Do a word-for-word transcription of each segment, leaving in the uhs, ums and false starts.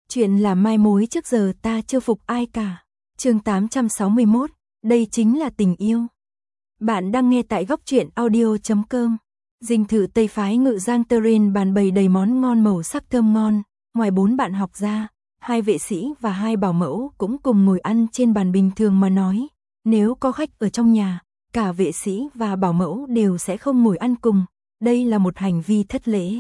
Chuyện là mai mối trước giờ ta chưa phục ai cả. Chương tám trăm sáu mươi mốt, đây chính là tình yêu. Bạn đang nghe tại góc truyện audio chấm com. Dinh thự Tây phái Ngự Giang Terrain bàn bày đầy món ngon màu sắc thơm ngon, ngoài bốn bạn học ra, hai vệ sĩ và hai bảo mẫu cũng cùng ngồi ăn trên bàn. Bình thường mà nói, nếu có khách ở trong nhà, cả vệ sĩ và bảo mẫu đều sẽ không ngồi ăn cùng, đây là một hành vi thất lễ.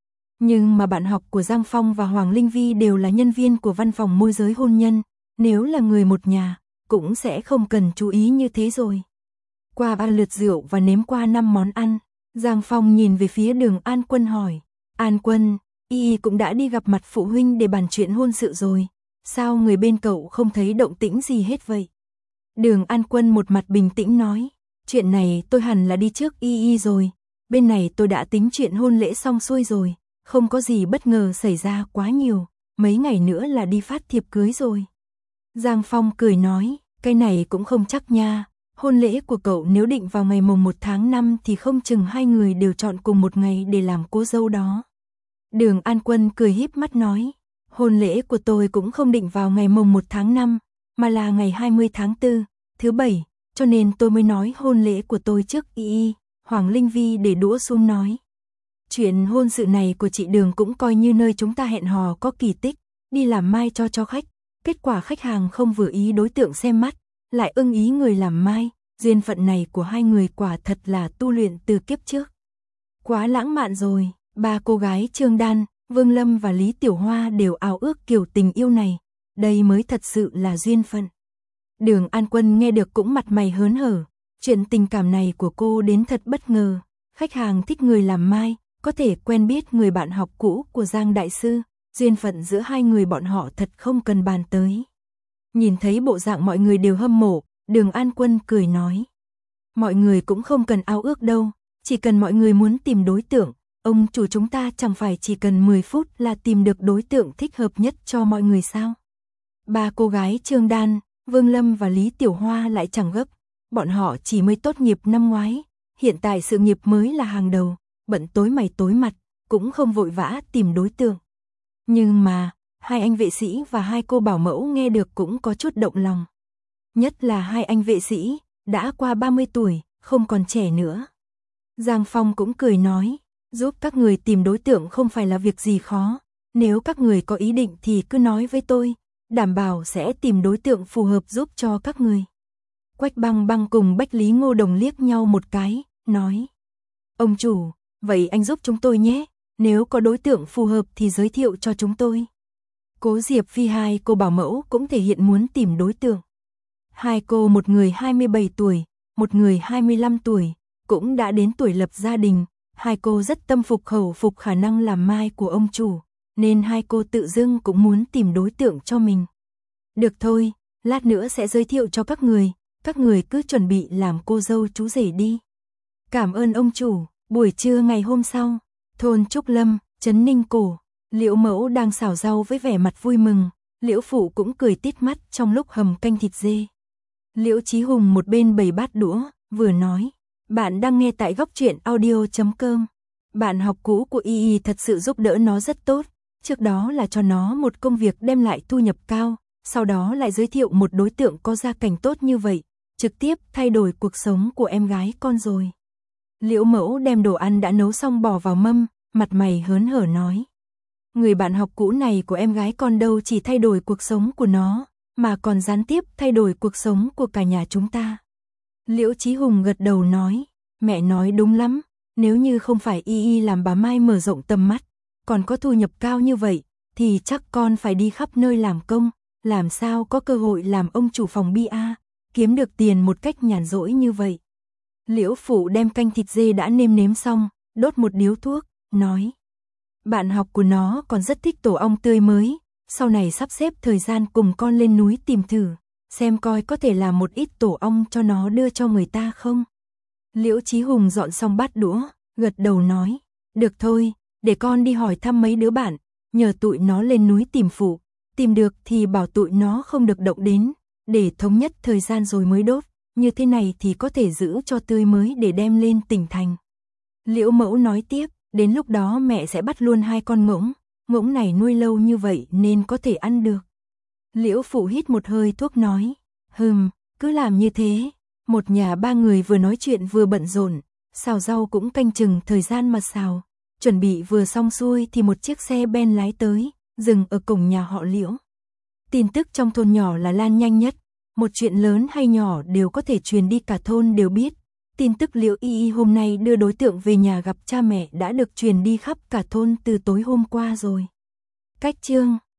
Nhưng mà bạn học của Giang Phong và Hoàng Linh Vi đều là nhân viên của văn phòng môi giới hôn nhân, nếu là người một nhà, cũng sẽ không cần chú ý như thế rồi. Qua ba lượt rượu và nếm qua năm món ăn, Giang Phong nhìn về phía Đường An Quân hỏi, An Quân, y cũng đã đi gặp mặt phụ huynh để bàn chuyện hôn sự rồi, sao người bên cậu không thấy động tĩnh gì hết vậy? Đường An Quân một mặt bình tĩnh nói, chuyện này tôi hẳn là đi trước y y rồi, bên này tôi đã tính chuyện hôn lễ xong xuôi rồi, không có gì bất ngờ xảy ra quá nhiều, mấy ngày nữa là đi phát thiệp cưới rồi. Giang Phong cười nói, cái này cũng không chắc nha, hôn lễ của cậu nếu định vào ngày mùng một tháng năm thì không chừng hai người đều chọn cùng một ngày để làm cô dâu đó. Đường An Quân cười híp mắt nói, hôn lễ của tôi cũng không định vào ngày mùng một tháng năm, mà là ngày hai mươi tháng tư, thứ bảy, cho nên tôi mới nói hôn lễ của tôi trước y y. Hoàng Linh Vi để đũa xuống nói, chuyện hôn sự này của chị Đường cũng coi như nơi chúng ta hẹn hò có kỳ tích, đi làm mai cho cho khách, kết quả khách hàng không vừa ý đối tượng xem mắt, lại ưng ý người làm mai, duyên phận này của hai người quả thật là tu luyện từ kiếp trước. Quá lãng mạn rồi, ba cô gái Trương Đan, Vương Lâm và Lý Tiểu Hoa đều ao ước kiểu tình yêu này, đây mới thật sự là duyên phận. Đường An Quân nghe được cũng mặt mày hớn hở, chuyện tình cảm này của cô đến thật bất ngờ, khách hàng thích người làm mai, có thể quen biết người bạn học cũ của Giang Đại Sư, duyên phận giữa hai người bọn họ thật không cần bàn tới. Nhìn thấy bộ dạng mọi người đều hâm mộ, Đường An Quân cười nói, mọi người cũng không cần ao ước đâu, chỉ cần mọi người muốn tìm đối tượng, ông chủ chúng ta chẳng phải chỉ cần mười phút là tìm được đối tượng thích hợp nhất cho mọi người sao? Ba cô gái Trương Đan, Vương Lâm và Lý Tiểu Hoa lại chẳng gấp, bọn họ chỉ mới tốt nghiệp năm ngoái, hiện tại sự nghiệp mới là hàng đầu, bận tối mày tối mặt, cũng không vội vã tìm đối tượng. Nhưng mà, hai anh vệ sĩ và hai cô bảo mẫu nghe được cũng có chút động lòng. Nhất là hai anh vệ sĩ, đã qua ba mươi tuổi, không còn trẻ nữa. Giang Phong cũng cười nói, giúp các người tìm đối tượng không phải là việc gì khó, nếu các người có ý định thì cứ nói với tôi, đảm bảo sẽ tìm đối tượng phù hợp giúp cho các người. Quách Băng Băng cùng Bách Lý Ngô Đồng liếc nhau một cái, nói, ông chủ, vậy anh giúp chúng tôi nhé, nếu có đối tượng phù hợp thì giới thiệu cho chúng tôi. Cố Diệp Phi hai cô bảo mẫu cũng thể hiện muốn tìm đối tượng. Hai cô, một người hai mươi bảy tuổi, một người hai mươi lăm tuổi, cũng đã đến tuổi lập gia đình, hai cô rất tâm phục khẩu phục khả năng làm mai của ông chủ, nên hai cô tự dưng cũng muốn tìm đối tượng cho mình. Được thôi, lát nữa sẽ giới thiệu cho các người, các người cứ chuẩn bị làm cô dâu chú rể đi. Cảm ơn ông chủ. Buổi trưa ngày hôm sau, thôn Trúc Lâm, trấn Ninh Cổ, Liễu Mẫu đang xào rau với vẻ mặt vui mừng, Liễu Phụ cũng cười tít mắt trong lúc hầm canh thịt dê. Liễu Chí Hùng một bên bày bát đũa, vừa nói, bạn đang nghe tại góc truyện audio chấm com. Bạn học cũ của y y thật sự giúp đỡ nó rất tốt, trước đó là cho nó một công việc đem lại thu nhập cao, sau đó lại giới thiệu một đối tượng có gia cảnh tốt như vậy, trực tiếp thay đổi cuộc sống của em gái con rồi. Liễu Mẫu đem đồ ăn đã nấu xong bỏ vào mâm, mặt mày hớn hở nói, người bạn học cũ này của em gái con đâu chỉ thay đổi cuộc sống của nó, mà còn gián tiếp thay đổi cuộc sống của cả nhà chúng ta. Liễu Chí Hùng gật đầu nói, mẹ nói đúng lắm, nếu như không phải y y làm bà Mai mở rộng tầm mắt, còn có thu nhập cao như vậy, thì chắc con phải đi khắp nơi làm công, làm sao có cơ hội làm ông chủ phòng bia, kiếm được tiền một cách nhàn rỗi như vậy. Liễu Phụ đem canh thịt dê đã nêm nếm xong, đốt một điếu thuốc, nói, bạn học của nó còn rất thích tổ ong tươi mới, sau này sắp xếp thời gian cùng con lên núi tìm thử, xem coi có thể làm một ít tổ ong cho nó đưa cho người ta không. Liễu Chí Hùng dọn xong bát đũa, gật đầu nói, được thôi, để con đi hỏi thăm mấy đứa bạn, nhờ tụi nó lên núi tìm phụ, tìm được thì bảo tụi nó không được động đến, để thống nhất thời gian rồi mới đốt. Như thế này thì có thể giữ cho tươi mới để đem lên tỉnh thành. Liễu Mẫu nói tiếp, đến lúc đó mẹ sẽ bắt luôn hai con ngỗng, ngỗng này nuôi lâu như vậy nên có thể ăn được. Liễu Phụ hít một hơi thuốc nói, hừm, cứ làm như thế. Một nhà ba người vừa nói chuyện vừa bận rộn, xào rau cũng canh chừng thời gian mà xào. Chuẩn bị vừa xong xuôi thì một chiếc xe ben lái tới, dừng ở cổng nhà họ Liễu. Tin tức trong thôn nhỏ là lan nhanh nhất, một chuyện lớn hay nhỏ đều có thể truyền đi cả thôn đều biết. Tin tức Liễu Y Y hôm nay đưa đối tượng về nhà gặp cha mẹ đã được truyền đi khắp cả thôn từ tối hôm qua rồi. Cách chương